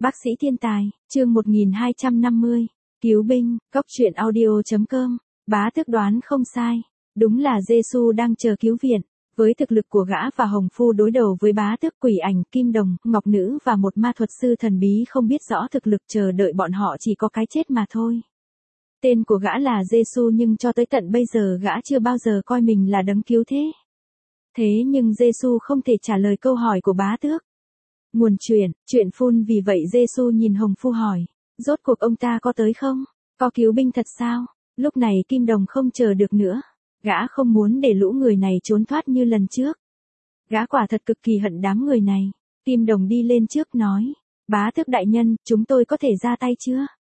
Bác sĩ thiên tài, chương 1250, cứu binh, góc truyện audio.com, bá tước đoán không sai. Đúng là Giê-xu đang chờ cứu viện. Với thực lực của gã và Hồng Phu đối đầu với bá tước, quỷ ảnh, kim đồng, ngọc nữ và một ma thuật sư thần bí không biết rõ thực lực, chờ đợi bọn họ chỉ có cái chết mà thôi. Tên của gã là Giê-xu nhưng cho tới tận bây giờ gã chưa bao giờ coi mình là đấng cứu thế. Thế nhưng Giê-xu không thể trả lời câu hỏi của bá tước. Nguồn chuyện phun. Vì vậy Giê-xu nhìn Hồng Phu hỏi, rốt cuộc ông ta có tới không? Có cứu binh thật sao? Lúc này kim đồng không chờ được nữa. Gã không muốn để lũ người này trốn thoát như lần trước. Gã quả thật cực kỳ hận đám người này. Kim đồng đi lên trước nói, bá tước đại nhân, chúng tôi có thể ra tay chưa?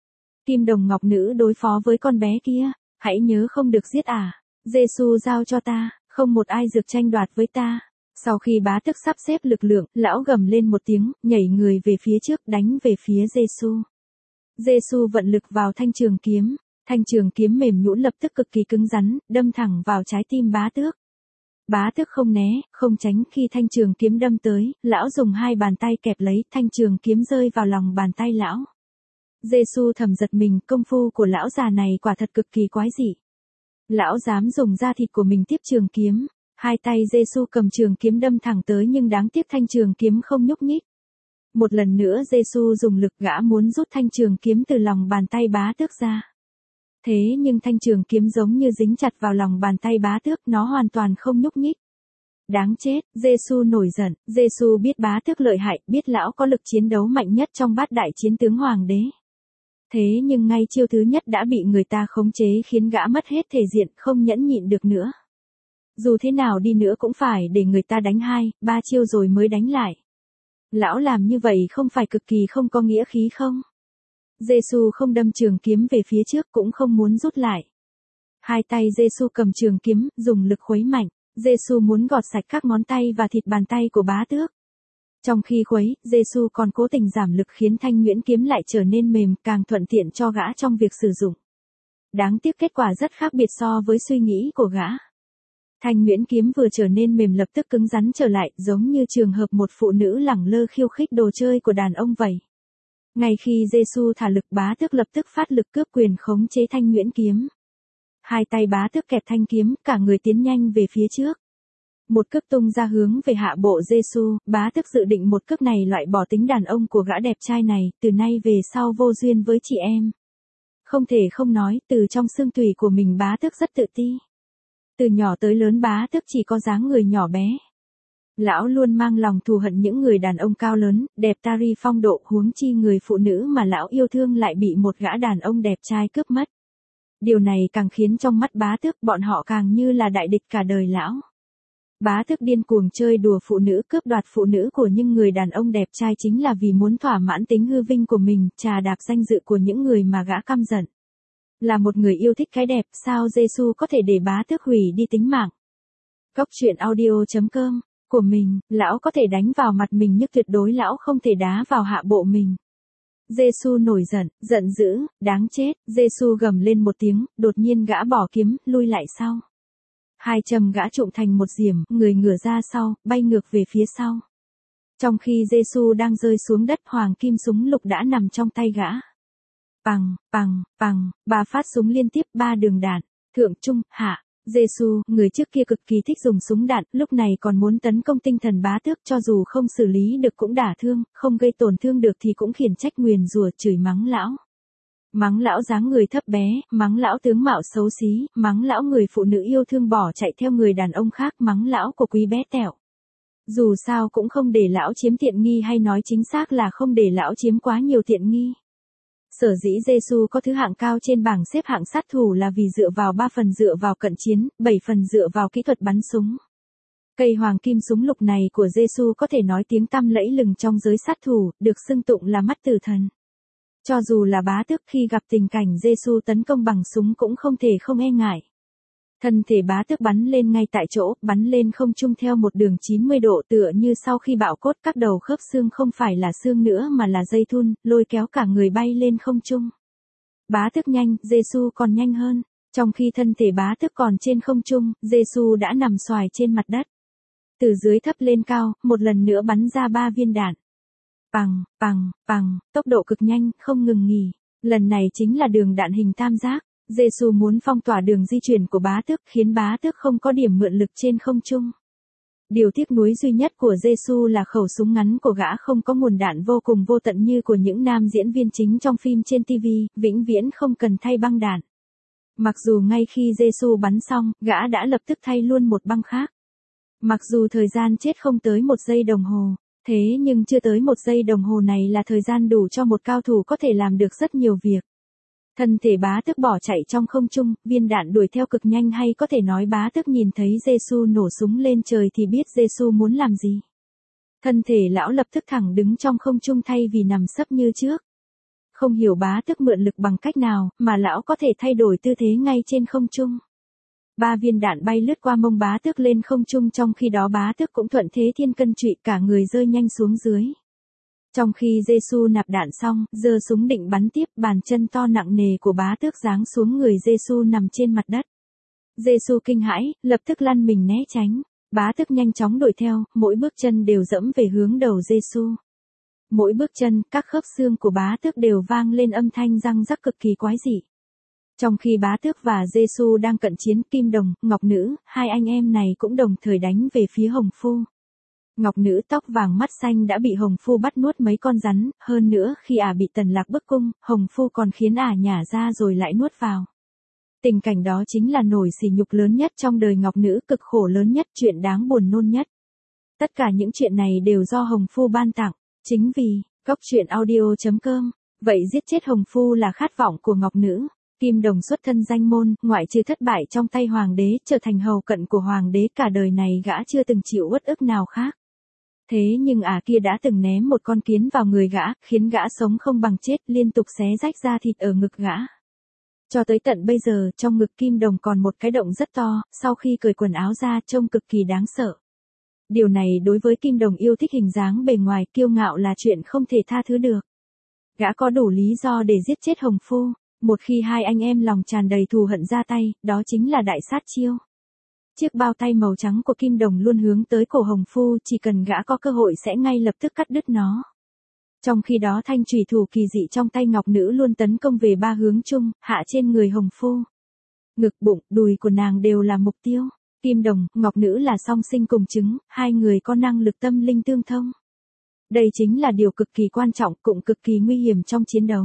Kim đồng ngọc nữ đối phó với con bé kia, hãy nhớ không được giết à. Giê-xu giao cho ta, không một ai dược tranh đoạt với ta. Sau khi bá tước sắp xếp lực lượng, lão gầm lên một tiếng, nhảy người về phía trước, đánh về phía Giê-xu. Giê-xu vận lực vào thanh trường kiếm. Thanh trường kiếm mềm nhũn lập tức cực kỳ cứng rắn, đâm thẳng vào trái tim bá tước. Bá tước không né, không tránh. Khi thanh trường kiếm đâm tới, lão dùng hai bàn tay kẹp lấy, thanh trường kiếm rơi vào lòng bàn tay lão. Giê-xu thầm giật mình, công phu của lão già này quả thật cực kỳ quái dị. Lão dám dùng da thịt của mình tiếp trường kiếm. Hai tay Giê-xu cầm trường kiếm đâm thẳng tới nhưng đáng tiếc thanh trường kiếm không nhúc nhích. Một lần nữa Giê-xu dùng lực, gã muốn rút thanh trường kiếm từ lòng bàn tay bá tước ra. Thế nhưng thanh trường kiếm giống như dính chặt vào lòng bàn tay bá tước, nó hoàn toàn không nhúc nhích. Đáng chết, Giê-xu nổi giận. Giê-xu biết bá tước lợi hại, biết lão có lực chiến đấu mạnh nhất trong bát đại chiến tướng hoàng đế. Thế nhưng ngay chiêu thứ nhất đã bị người ta khống chế khiến gã mất hết thể diện, không nhẫn nhịn được nữa. Dù thế nào đi nữa cũng phải để người ta đánh 2-3 chiêu rồi mới đánh lại. Lão làm như vậy không phải cực kỳ không có nghĩa khí không? Giê-xu không đâm trường kiếm về phía trước, cũng không muốn rút lại. Hai tay Giê-xu cầm trường kiếm, dùng lực khuấy mạnh. Giê-xu muốn gọt sạch các ngón tay và thịt bàn tay của bá tước. Trong khi khuấy, Giê-xu còn cố tình giảm lực khiến thanh nhuyễn kiếm lại trở nên mềm, càng thuận tiện cho gã trong việc sử dụng. Đáng tiếc kết quả rất khác biệt so với suy nghĩ của gã. Thanh nhuyễn kiếm vừa trở nên mềm lập tức cứng rắn trở lại, giống như trường hợp một phụ nữ lẳng lơ khiêu khích đồ chơi của đàn ông vậy. Ngay khi Giê-xu thả lực, bá tước lập tức phát lực cướp quyền khống chế thanh nhuyễn kiếm. Hai tay bá tước kẹp thanh kiếm, cả người tiến nhanh về phía trước. Một cước tung ra hướng về hạ bộ Giê-xu, bá tước dự định một cước này loại bỏ tính đàn ông của gã đẹp trai này, từ nay về sau vô duyên với chị em. Không thể không nói, từ trong xương tủy của mình bá tước rất tự ti. Từ nhỏ tới lớn bá tước chỉ có dáng người nhỏ bé. Lão luôn mang lòng thù hận những người đàn ông cao lớn, đẹp tari phong độ, huống chi người phụ nữ mà lão yêu thương lại bị một gã đàn ông đẹp trai cướp mất. Điều này càng khiến trong mắt bá tước bọn họ càng như là đại địch cả đời lão. Bá tước điên cuồng chơi đùa phụ nữ, cướp đoạt phụ nữ của những người đàn ông đẹp trai chính là vì muốn thỏa mãn tính hư vinh của mình, trà đạp danh dự của những người mà gã căm giận. Là một người yêu thích cái đẹp, sao Giê-xu có thể để bá tước hủy đi tính mạng? Góc truyện audio.com của mình, lão có thể đánh vào mặt mình nhưng tuyệt đối lão không thể đá vào hạ bộ mình. Giê-xu nổi giận, giận dữ, đáng chết. Giê-xu gầm lên một tiếng, đột nhiên gã bỏ kiếm, lui lại sau. Hai châm gã trụng thành một diểm, người ngửa ra sau, bay ngược về phía sau. Trong khi Giê-xu đang rơi xuống đất, hoàng kim súng lục đã nằm trong tay gã. Bằng, 3 phát súng liên tiếp, 3 đường đạn, thượng trung, hạ. Giê-xu, người trước kia cực kỳ thích dùng súng đạn, lúc này còn muốn tấn công tinh thần bá tước, cho dù không xử lý được cũng đả thương, không gây tổn thương được thì cũng khiển trách nguyền rủa, chửi mắng lão. Mắng lão dáng người thấp bé, mắng lão tướng mạo xấu xí, mắng lão người phụ nữ yêu thương bỏ chạy theo người đàn ông khác, mắng lão của quý bé tẹo. Dù sao cũng không để lão chiếm tiện nghi, hay nói chính xác là không để lão chiếm quá nhiều tiện nghi. Sở dĩ Giê-xu có thứ hạng cao trên bảng xếp hạng sát thủ là vì dựa vào 3 phần dựa vào cận chiến, 7 phần dựa vào kỹ thuật bắn súng. Cây hoàng kim súng lục này của Giê-xu có thể nói tiếng tăm lẫy lừng trong giới sát thủ, được xưng tụng là mắt tử thần. Cho dù là bá tước khi gặp tình cảnh Giê-xu tấn công bằng súng cũng không thể không e ngại. Thân thể bá tước bắn lên ngay tại chỗ, bắn lên không trung theo một đường 90 độ, tựa như sau khi bạo cốt các đầu khớp xương không phải là xương nữa mà là dây thun, lôi kéo cả người bay lên không trung. Bá tước nhanh, Giê-xu còn nhanh hơn. Trong khi thân thể bá tước còn trên không trung, Giê-xu đã nằm xoài trên mặt đất. Từ dưới thấp lên cao, một lần nữa bắn ra 3 viên đạn. tốc độ cực nhanh, không ngừng nghỉ. Lần này chính là đường đạn hình tam giác. Giê-xu muốn phong tỏa đường di chuyển của bá tước, khiến bá tước không có điểm mượn lực trên không trung. Điều tiếc nuối duy nhất của Giê-xu là khẩu súng ngắn của gã không có nguồn đạn vô cùng vô tận như của những nam diễn viên chính trong phim trên TV, vĩnh viễn không cần thay băng đạn. Mặc dù ngay khi Giê-xu bắn xong, gã đã lập tức thay luôn một băng khác. Mặc dù thời gian chết không tới 1 giây đồng hồ, thế nhưng chưa tới 1 giây đồng hồ này là thời gian đủ cho một cao thủ có thể làm được rất nhiều việc. Thân thể bá tước bỏ chạy trong không trung, viên đạn đuổi theo cực nhanh, hay có thể nói bá tước nhìn thấy Giê-xu nổ súng lên trời thì biết Giê-xu muốn làm gì. Thân thể lão lập tức thẳng đứng trong không trung thay vì nằm sấp như trước. Không hiểu bá tước mượn lực bằng cách nào mà lão có thể thay đổi tư thế ngay trên không trung. 3 viên đạn bay lướt qua mông bá tước lên không trung, trong khi đó bá tước cũng thuận thế thiên cân trụy, cả người rơi nhanh xuống dưới. Trong khi Giê-xu nạp đạn xong, giơ súng định bắn tiếp, bàn chân to nặng nề của bá tước giáng xuống người Giê-xu nằm trên mặt đất. Giê-xu kinh hãi, lập tức lăn mình né tránh. Bá tước nhanh chóng đuổi theo, mỗi bước chân đều dẫm về hướng đầu Giê-xu. Mỗi bước chân, các khớp xương của bá tước đều vang lên âm thanh răng rắc cực kỳ quái dị. Trong khi bá tước và Giê-xu đang cận chiến, Kim Đồng, Ngọc Nữ, hai anh em này cũng đồng thời đánh về phía Hồng Phu. Ngọc Nữ tóc vàng mắt xanh đã bị Hồng Phu bắt nuốt mấy con rắn, hơn nữa khi bị Tần Lạc bức cung, Hồng Phu còn khiến nhả ra rồi lại nuốt vào. Tình cảnh đó chính là nỗi sỉ nhục lớn nhất trong đời Ngọc Nữ, cực khổ lớn nhất, chuyện đáng buồn nôn nhất. Tất cả những chuyện này đều do Hồng Phu ban tặng, chính vì, coctruyện.audio.com, vậy giết chết Hồng Phu là khát vọng của Ngọc Nữ. Kim Đồng xuất thân danh môn, ngoại trừ thất bại trong tay hoàng đế, trở thành hầu cận của hoàng đế, cả đời này gã chưa từng chịu uất ức nào khác. Thế nhưng kia đã từng ném một con kiến vào người gã, khiến gã sống không bằng chết, liên tục xé rách da thịt ở ngực gã. Cho tới tận bây giờ, trong ngực Kim Đồng còn một cái động rất to, sau khi cởi quần áo ra trông cực kỳ đáng sợ. Điều này đối với Kim Đồng yêu thích hình dáng bề ngoài kiêu ngạo là chuyện không thể tha thứ được. Gã có đủ lý do để giết chết Hồng Phu. Một khi hai anh em lòng tràn đầy thù hận ra tay, đó chính là đại sát chiêu. Chiếc bao tay màu trắng của Kim Đồng luôn hướng tới cổ Hồng Phu, chỉ cần gã có cơ hội sẽ ngay lập tức cắt đứt nó. Trong khi đó thanh chùy thủ kỳ dị trong tay Ngọc Nữ luôn tấn công về 3 hướng chung, hạ trên người Hồng Phu. Ngực, bụng, đùi của nàng đều là mục tiêu. Kim Đồng, Ngọc Nữ là song sinh cùng chứng, hai người có năng lực tâm linh tương thông. Đây chính là điều cực kỳ quan trọng, cũng cực kỳ nguy hiểm trong chiến đấu.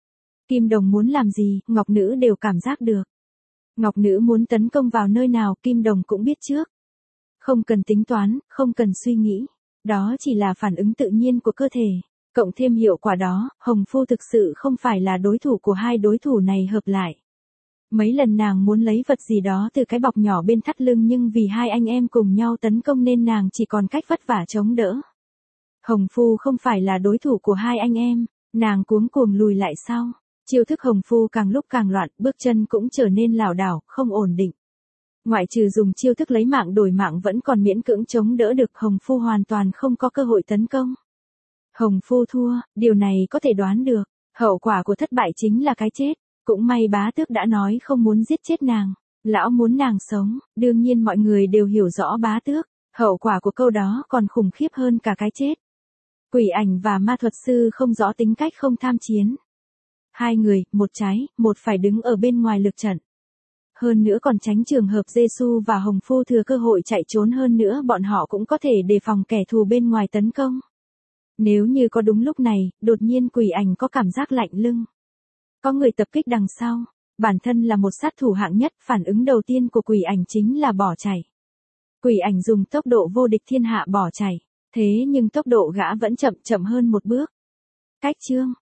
Kim Đồng muốn làm gì, Ngọc Nữ đều cảm giác được. Ngọc Nữ muốn tấn công vào nơi nào, Kim Đồng cũng biết trước. Không cần tính toán, không cần suy nghĩ. Đó chỉ là phản ứng tự nhiên của cơ thể. Cộng thêm hiệu quả đó, Hồng Phu thực sự không phải là đối thủ của hai đối thủ này hợp lại. Mấy lần nàng muốn lấy vật gì đó từ cái bọc nhỏ bên thắt lưng, nhưng vì hai anh em cùng nhau tấn công nên nàng chỉ còn cách vất vả chống đỡ. Hồng Phu không phải là đối thủ của hai anh em, nàng cuống cuồng lùi lại sau. Chiêu thức Hồng Phu càng lúc càng loạn, bước chân cũng trở nên lảo đảo, không ổn định. Ngoại trừ dùng chiêu thức lấy mạng đổi mạng vẫn còn miễn cưỡng chống đỡ được, Hồng Phu hoàn toàn không có cơ hội tấn công. Hồng Phu thua, điều này có thể đoán được, hậu quả của thất bại chính là cái chết. Cũng may bá tước đã nói không muốn giết chết nàng, lão muốn nàng sống, đương nhiên mọi người đều hiểu rõ bá tước, hậu quả của câu đó còn khủng khiếp hơn cả cái chết. Quỷ ảnh và ma thuật sư không rõ tính cách không tham chiến. Hai người, một trái, một phải đứng ở bên ngoài lực trận. Hơn nữa còn tránh trường hợp Giê-xu và Hồng Phu thừa cơ hội chạy trốn, hơn nữa bọn họ cũng có thể đề phòng kẻ thù bên ngoài tấn công. Nếu như có đúng lúc này, đột nhiên quỷ ảnh có cảm giác lạnh lưng. Có người tập kích đằng sau, bản thân là một sát thủ hạng nhất, phản ứng đầu tiên của quỷ ảnh chính là bỏ chạy. Quỷ ảnh dùng tốc độ vô địch thiên hạ bỏ chạy, thế nhưng tốc độ gã vẫn chậm hơn một bước. Cách chương